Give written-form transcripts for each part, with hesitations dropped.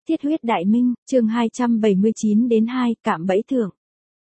Thiết huyết đại minh, chương 279 đến 2, cạm bẫy thưởng.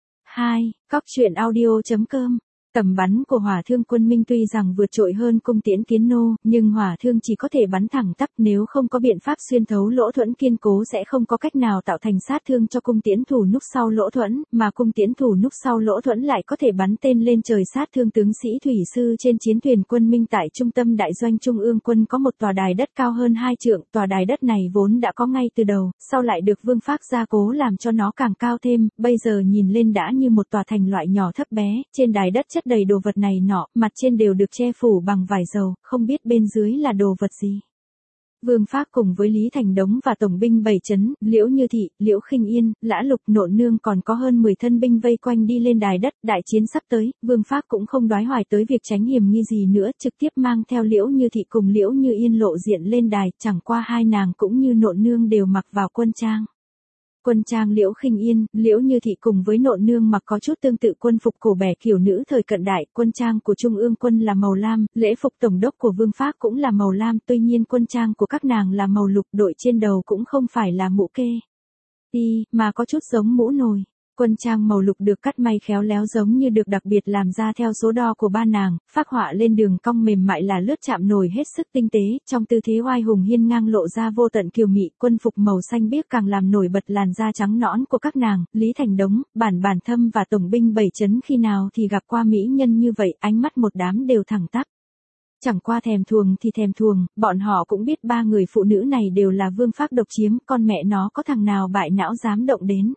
2. Cóc truyện audio.com. Tầm bắn của hỏa thương quân Minh tuy rằng vượt trội hơn cung tiễn kiến nô, nhưng hỏa thương chỉ có thể bắn thẳng tắp, nếu không có biện pháp xuyên thấu lỗ thuẫn kiên cố sẽ không có cách nào tạo thành sát thương cho cung tiễn thủ núp sau lỗ thuẫn, mà cung tiễn thủ núp sau lỗ thuẫn lại có thể bắn tên lên trời sát thương tướng sĩ thủy sư trên chiến thuyền quân Minh. Tại trung tâm đại doanh trung ương quân có một tòa đài đất cao hơn 2 trượng, tòa đài đất này vốn đã có ngay từ đầu, sau lại được Vương Phác gia cố làm cho nó càng cao thêm, bây giờ nhìn lên đã như một tòa thành loại nhỏ thấp bé, trên đài đất chất đầy đồ vật này nọ, mặt trên đều được che phủ bằng vải dầu, không biết bên dưới là đồ vật gì. Vương Phác cùng với Lý Thành Đống và tổng binh 7 trấn, Liễu Như Thị, Liễu Khinh Yên, Lã Lục, Nộn Nương còn có hơn 10 thân binh vây quanh đi lên đài đất, đại chiến sắp tới, Vương Phác cũng không đoái hoài tới việc tránh hiểm nghi gì nữa, trực tiếp mang theo Liễu Như Thị cùng Liễu Như Yên lộ diện lên đài, chẳng qua hai nàng cũng như Nộn Nương đều mặc vào quân trang. Quân trang Liễu Khinh Yên, Liễu Như Thị cùng với Nộn Nương mặc có chút tương tự quân phục cổ bẻ kiểu nữ thời cận đại, quân trang của Trung ương quân là màu lam, lễ phục tổng đốc của Vương Phác cũng là màu lam, tuy nhiên quân trang của các nàng là màu lục, đội trên đầu cũng không phải là mũ kê đi, mà có chút giống mũ nồi. Quân trang màu lục được cắt may khéo léo giống như được đặc biệt làm ra theo số đo của ba nàng, phác họa lên đường cong mềm mại là lướt chạm nổi hết sức tinh tế, trong tư thế oai hùng hiên ngang lộ ra vô tận kiều mị, quân phục màu xanh biếc càng làm nổi bật làn da trắng nõn của các nàng. Lý Thành Đống, Bản Thâm và tổng binh 7 trấn khi nào thì gặp qua mỹ nhân như vậy, ánh mắt một đám đều thẳng tắp. Chẳng qua thèm thuồng thì thèm thuồng, bọn họ cũng biết ba người phụ nữ này đều là Vương Phác độc chiếm, con mẹ nó có thằng nào bại não dám động đến.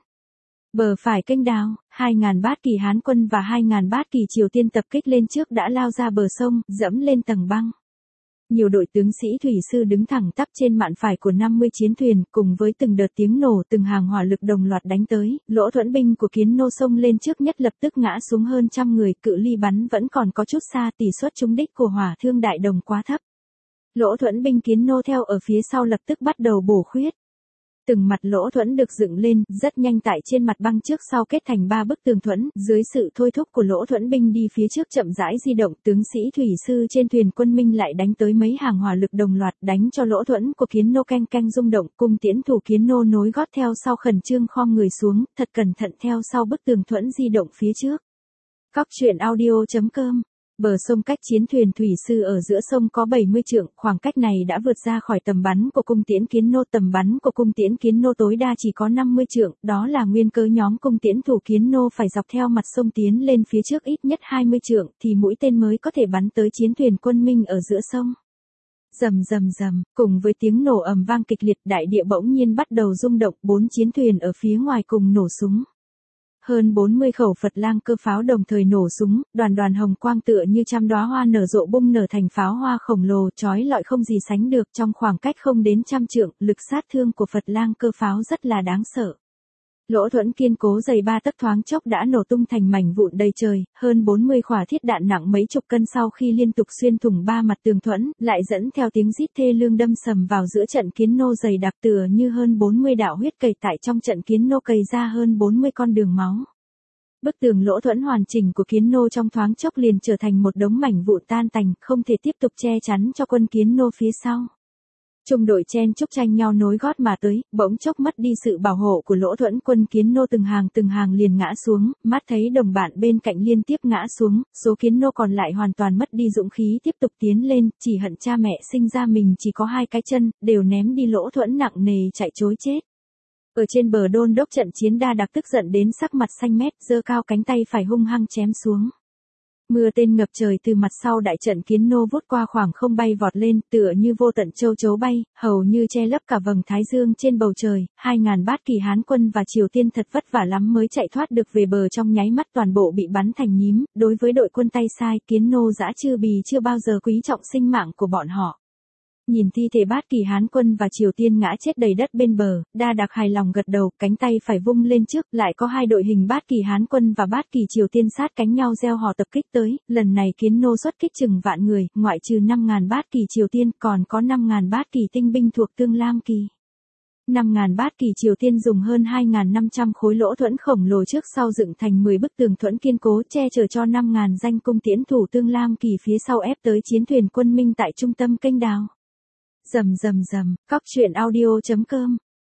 Bờ phải kênh đào, 2.000 bát kỳ Hán quân và 2.000 bát kỳ Triều Tiên tập kích lên trước đã lao ra bờ sông, dẫm lên tầng băng. Nhiều đội tướng sĩ thủy sư đứng thẳng tắp trên mạn phải của 50 chiến thuyền, cùng với từng đợt tiếng nổ, từng hàng hỏa lực đồng loạt đánh tới, lỗ thuẫn binh của Kiến Nô xông lên trước nhất lập tức ngã xuống hơn trăm người, cự ly bắn vẫn còn có chút xa, tỷ suất trúng đích của hỏa thương đại đồng quá thấp. Lỗ thuẫn binh Kiến Nô theo ở phía sau lập tức bắt đầu bổ khuyết. Từng mặt lỗ thuẫn được dựng lên, rất nhanh tại trên mặt băng trước sau kết thành 3 bức tường thuẫn, dưới sự thôi thúc của lỗ thuẫn binh đi phía trước chậm rãi di động, tướng sĩ thủy sư trên thuyền quân Minh lại đánh tới mấy hàng hỏa lực đồng loạt, đánh cho lỗ thuẫn của Kiến Nô canh canh rung động, cung tiễn thủ Kiến Nô nối gót theo sau khẩn trương khom người xuống, thật cẩn thận theo sau bức tường thuẫn di động phía trước. Cóc truyện audio.com. Bờ sông cách chiến thuyền thủy sư ở giữa sông có 70 trượng, khoảng cách này đã vượt ra khỏi tầm bắn của cung tiễn Kiến Nô. Tầm bắn của cung tiễn Kiến Nô tối đa chỉ có 50 trượng, đó là nguyên cớ nhóm cung tiễn thủ Kiến Nô phải dọc theo mặt sông tiến lên phía trước ít nhất 20 trượng, thì mũi tên mới có thể bắn tới chiến thuyền quân Minh ở giữa sông. Rầm rầm rầm, cùng với tiếng nổ ầm vang kịch liệt, đại địa bỗng nhiên bắt đầu rung động, 4 chiến thuyền ở phía ngoài cùng nổ súng. Hơn 40 khẩu Phật lang cơ pháo đồng thời nổ súng, đoàn đoàn hồng quang tựa như trăm đóa hoa nở rộ bung nở thành pháo hoa khổng lồ, chói lọi không gì sánh được, trong khoảng cách không đến trăm trượng, lực sát thương của Phật lang cơ pháo rất là đáng sợ. Lỗ thuẫn kiên cố dày 3 tấc thoáng chốc đã nổ tung thành mảnh vụn đầy trời, hơn 40 quả thiết đạn nặng mấy chục cân sau khi liên tục xuyên thủng 3 mặt tường thuẫn, lại dẫn theo tiếng rít thê lương đâm sầm vào giữa trận Kiến Nô dày đặc, tựa như hơn 40 đạo huyết cầy tại trong trận Kiến Nô cầy ra hơn 40 con đường máu. Bức tường lỗ thuẫn hoàn chỉnh của Kiến Nô trong thoáng chốc liền trở thành một đống mảnh vụn tan tành, không thể tiếp tục che chắn cho quân Kiến Nô phía sau. Trung đội chen chúc tranh nhau nối gót mà tới, bỗng chốc mất đi sự bảo hộ của lỗ thuẫn, quân Kiến Nô từng hàng liền ngã xuống, mắt thấy đồng bạn bên cạnh liên tiếp ngã xuống, số Kiến Nô còn lại hoàn toàn mất đi dũng khí tiếp tục tiến lên, chỉ hận cha mẹ sinh ra mình chỉ có 2 cái chân, đều ném đi lỗ thuẫn nặng nề chạy trối chết. Ở trên bờ đôn đốc trận chiến Đa Đặc tức giận đến sắc mặt xanh mét, giơ cao cánh tay phải hung hăng chém xuống. Mưa tên ngập trời từ mặt sau đại trận Kiến Nô vút qua khoảng không bay vọt lên, tựa như vô tận châu chấu bay, hầu như che lấp cả vầng thái dương trên bầu trời. 2.000 bát kỳ Hán quân và Triều Tiên thật vất vả lắm mới chạy thoát được về bờ, trong nháy mắt toàn bộ bị bắn thành nhím. Đối với đội quân tay sai, Kiến Nô dã chư bì chưa bao giờ quý trọng sinh mạng của bọn họ. Nhìn thi thể bát kỳ Hán quân và Triều Tiên ngã chết đầy đất bên bờ, Đa Đặc hài lòng gật đầu, cánh tay phải vung lên trước, lại có 2 đội hình bát kỳ Hán quân và bát kỳ Triều Tiên sát cánh nhau gieo hò tập kích tới, lần này Kiến Nô xuất kích chừng vạn người, ngoại trừ 5.000 bát kỳ Triều Tiên, còn có 5.000 bát kỳ tinh binh thuộc Tương Lam kỳ. 5.000 bát kỳ Triều Tiên dùng hơn 2.500 khối lỗ thuẫn khổng lồ trước sau dựng thành 10 bức tường thuẫn kiên cố che chở cho 5.000 danh cung tiễn thủ Tương Lam kỳ phía sau ép tới chiến thuyền quân Minh tại trung tâm kênh đào. Rầm rầm rầm, cóc truyện audio.com.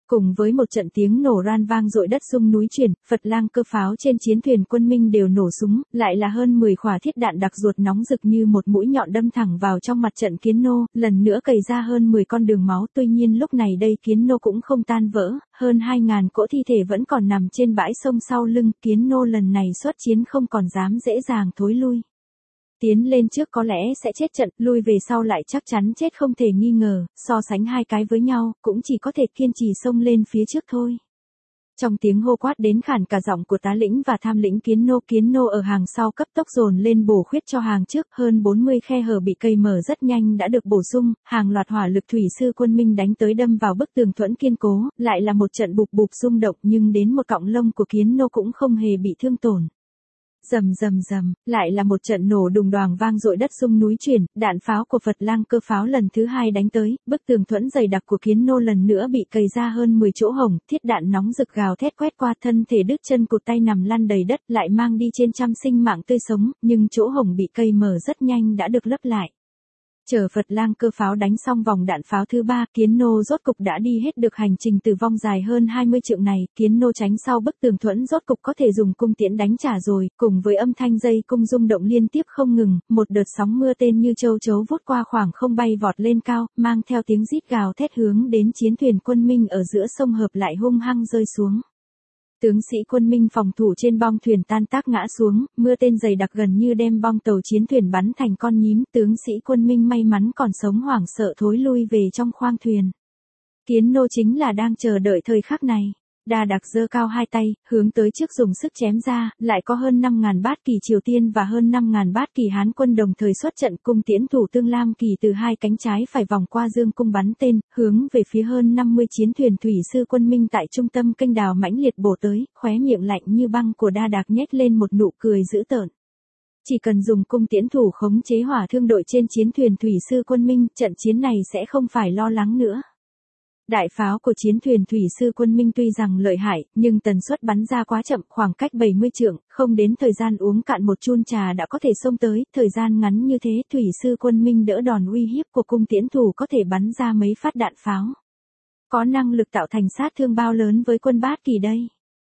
Cùng với một trận tiếng nổ ran vang dội đất rung núi chuyển, Phật lang cơ pháo trên chiến thuyền quân Minh đều nổ súng, lại là hơn 10 khỏa thiết đạn đặc ruột nóng rực như một mũi nhọn đâm thẳng vào trong mặt trận Kiến Nô, lần nữa cày ra hơn 10 con đường máu. Tuy nhiên lúc này đây Kiến Nô cũng không tan vỡ, hơn 2.000 cỗ thi thể vẫn còn nằm trên bãi sông sau lưng. Kiến Nô lần này xuất chiến không còn dám dễ dàng thối lui. Tiến lên trước có lẽ sẽ chết trận, lui về sau lại chắc chắn chết không thể nghi ngờ, so sánh hai cái với nhau, cũng chỉ có thể kiên trì xông lên phía trước thôi. Trong tiếng hô quát đến khản cả giọng của tá lĩnh và tham lĩnh Kiến Nô ở hàng sau cấp tốc dồn lên bổ khuyết cho hàng trước, hơn 40 khe hở bị cây mở rất nhanh đã được bổ sung, hàng loạt hỏa lực thủy sư quân Minh đánh tới đâm vào bức tường thuẫn kiên cố, lại là một trận bụp bụp rung động nhưng đến một cọng lông của Kiến Nô cũng không hề bị thương tổn. Rầm rầm rầm, lại là một trận nổ đùng đoàng vang dội đất rung núi chuyển, đạn pháo của Phật lang cơ pháo lần thứ hai đánh tới, bức tường thuẫn dày đặc của Kiến Nô lần nữa bị cày ra hơn 10 chỗ hổng, thiết đạn nóng rực gào thét quét qua, thân thể đứt chân cụt tay nằm lăn đầy đất, lại mang đi trên trăm sinh mạng tươi sống, nhưng chỗ hổng bị cày mở rất nhanh đã được lấp lại. Chờ Phật lang cơ pháo đánh xong vòng đạn pháo thứ 3, Kiến Nô rốt cục đã đi hết được hành trình tử vong dài hơn 20 trượng này, Kiến Nô tránh sau bức tường thuẫn rốt cục có thể dùng cung tiễn đánh trả rồi, cùng với âm thanh dây cung rung động liên tiếp không ngừng, một đợt sóng mưa tên như châu chấu vút qua khoảng không bay vọt lên cao, mang theo tiếng rít gào thét hướng đến chiến thuyền quân Minh ở giữa sông hợp lại hung hăng rơi xuống. Tướng sĩ quân Minh phòng thủ trên bong thuyền tan tác ngã xuống, mưa tên dày đặc gần như đem bong tàu chiến thuyền bắn thành con nhím, tướng sĩ quân Minh may mắn còn sống hoảng sợ thối lui về trong khoang thuyền. Kiến Nô chính là đang chờ đợi thời khắc này. Đa Đặc giơ cao hai tay, hướng tới trước dùng sức chém ra, lại có hơn 5.000 bát kỳ Triều Tiên và hơn 5.000 bát kỳ Hán quân đồng thời xuất trận, cung tiễn thủ Tương Lam kỳ từ hai cánh trái phải vòng qua dương cung bắn tên, hướng về phía hơn 50 chiến thuyền thủy sư quân Minh tại trung tâm kênh đào mãnh liệt bổ tới, khóe miệng lạnh như băng của Đa Đặc nhếch lên một nụ cười dữ tợn. Chỉ cần dùng cung tiễn thủ khống chế hỏa thương đội trên chiến thuyền thủy sư quân Minh, trận chiến này sẽ không phải lo lắng nữa. Đại pháo của chiến thuyền thủy sư quân Minh tuy rằng lợi hại, nhưng tần suất bắn ra quá chậm, khoảng cách 70 trượng, không đến thời gian uống cạn một chun trà đã có thể xông tới, thời gian ngắn như thế thủy sư quân Minh đỡ đòn uy hiếp của cung tiễn thủ có thể bắn ra mấy phát đạn pháo. Có năng lực tạo thành sát thương bao lớn với quân Bát Kỳ đây?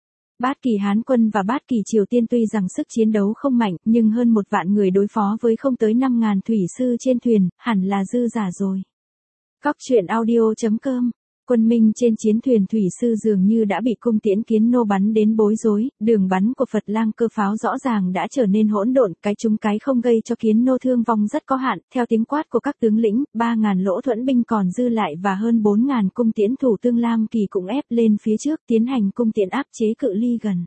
Bát Kỳ Hán quân và Bát Kỳ Triều Tiên tuy rằng sức chiến đấu không mạnh, nhưng hơn 1 vạn người đối phó với không tới 5.000 thủy sư trên thuyền, hẳn là dư giả rồi. Góc truyện audio.com. Quân Minh trên chiến thuyền thủy sư dường như đã bị cung tiễn Kiến Nô bắn đến bối rối, đường bắn của Phật lang cơ pháo rõ ràng đã trở nên hỗn độn, cái trúng cái không gây cho Kiến Nô thương vong rất có hạn, theo tiếng quát của các tướng lĩnh, 3.000 lỗ thuẫn binh còn dư lại và hơn 4.000 cung tiễn thủ Tương Lam kỳ cũng ép lên phía trước tiến hành cung tiễn áp chế cự ly gần.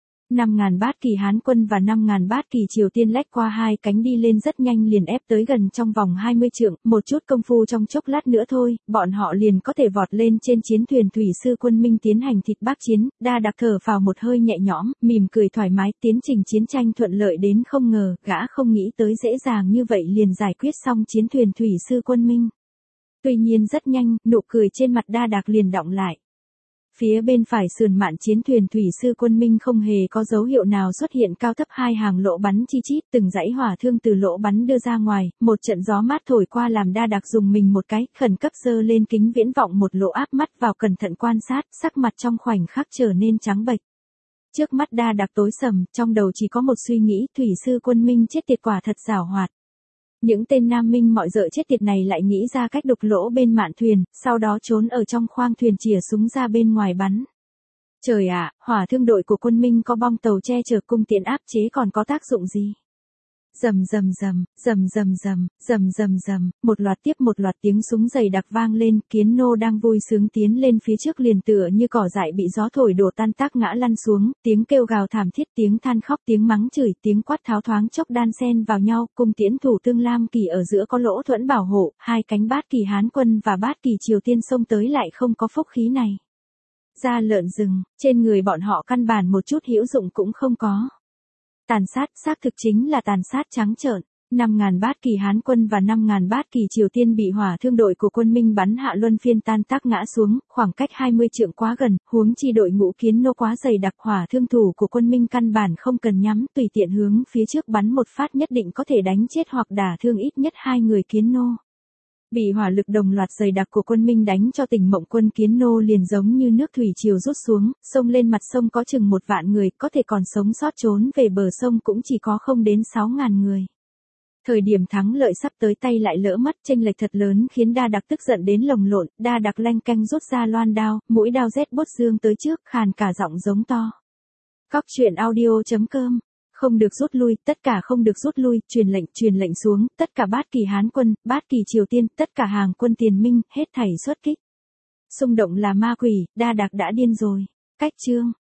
5.000 bát kỳ Hán quân và 5.000 bát kỳ Triều Tiên lách qua hai cánh đi lên rất nhanh liền ép tới gần trong vòng 20 trượng, một chút công phu trong chốc lát nữa thôi, bọn họ liền có thể vọt lên trên chiến thuyền thủy sư quân Minh tiến hành thịt bác chiến. Đa Đặc thở phào một hơi nhẹ nhõm, mỉm cười thoải mái, tiến trình chiến tranh thuận lợi đến không ngờ, gã không nghĩ tới dễ dàng như vậy liền giải quyết xong chiến thuyền thủy sư quân Minh. Tuy nhiên rất nhanh, nụ cười trên mặt Đa Đặc liền đọng lại. Phía bên phải sườn mạn chiến thuyền thủy sư quân Minh không hề có dấu hiệu nào xuất hiện cao thấp hai hàng lỗ bắn chi chít, từng dãy hỏa thương từ lỗ bắn đưa ra ngoài, một trận gió mát thổi qua làm Đa Đặc dùng mình một cái, khẩn cấp giơ lên kính viễn vọng một lỗ áp mắt vào cẩn thận quan sát, sắc mặt trong khoảnh khắc trở nên trắng bệch. Trước mắt Đa Đặc tối sầm, trong đầu chỉ có một suy nghĩ, thủy sư quân Minh chết tiệt quả thật giảo hoạt. Những tên Nam Minh mọi dợ chết tiệt này lại nghĩ ra cách đục lỗ bên mạn thuyền, sau đó trốn ở trong khoang thuyền chìa súng ra bên ngoài bắn. Trời ạ, hỏa thương đội của quân Minh có bong tàu che chở cung tiễn áp chế còn có tác dụng gì? Rầm rầm rầm, rầm rầm rầm, rầm rầm rầm, một loạt tiếp một loạt tiếng súng dày đặc vang lên, Kiến Nô đang vui sướng tiến lên phía trước liền tựa như cỏ dại bị gió thổi đổ tan tác ngã lăn xuống, tiếng kêu gào thảm thiết, tiếng than khóc, tiếng mắng chửi, tiếng quát tháo thoáng chốc đan xen vào nhau, cung tiễn thủ Tương Lam kỳ ở giữa có lỗ thuẫn bảo hộ, hai cánh Bát Kỳ Hán quân và Bát Kỳ Triều Tiên xông tới lại không có phúc khí này. Da lợn rừng, trên người bọn họ căn bản một chút hữu dụng cũng không có. Tàn sát, xác thực chính là tàn sát trắng trợn. 5.000 bát kỳ Hán quân và 5.000 bát kỳ Triều Tiên bị hỏa thương đội của quân Minh bắn hạ luân phiên tan tác ngã xuống, khoảng cách 20 trượng quá gần, huống chi đội ngũ Kiến Nô quá dày đặc, hỏa thương thủ của quân Minh căn bản không cần nhắm, tùy tiện hướng phía trước bắn một phát nhất định có thể đánh chết hoặc đả thương ít nhất 2 người Kiến Nô. Bị hỏa lực đồng loạt dày đặc của quân Minh đánh cho tỉnh Mộng Quân Kiến Nô liền giống như nước thủy triều rút xuống, sông lên mặt sông có chừng 1 vạn người, có thể còn sống sót trốn về bờ sông cũng chỉ có không đến 6.000 người. Thời điểm thắng lợi sắp tới tay lại lỡ mất, chênh lệch thật lớn khiến Đa Đặc tức giận đến lồng lộn, Đa Đặc lanh canh rút ra loan đao, mũi đao rét bốt dương tới trước, khàn cả giọng giống to. Cóc truyện audio.com. Không được rút lui, tất cả không được rút lui, truyền lệnh xuống, tất cả bát kỳ Hán quân, bát kỳ Triều Tiên, tất cả hàng quân tiền Minh, hết thảy xuất kích. Xung động là ma quỷ, Đa Đặc đã điên rồi. Cách chương.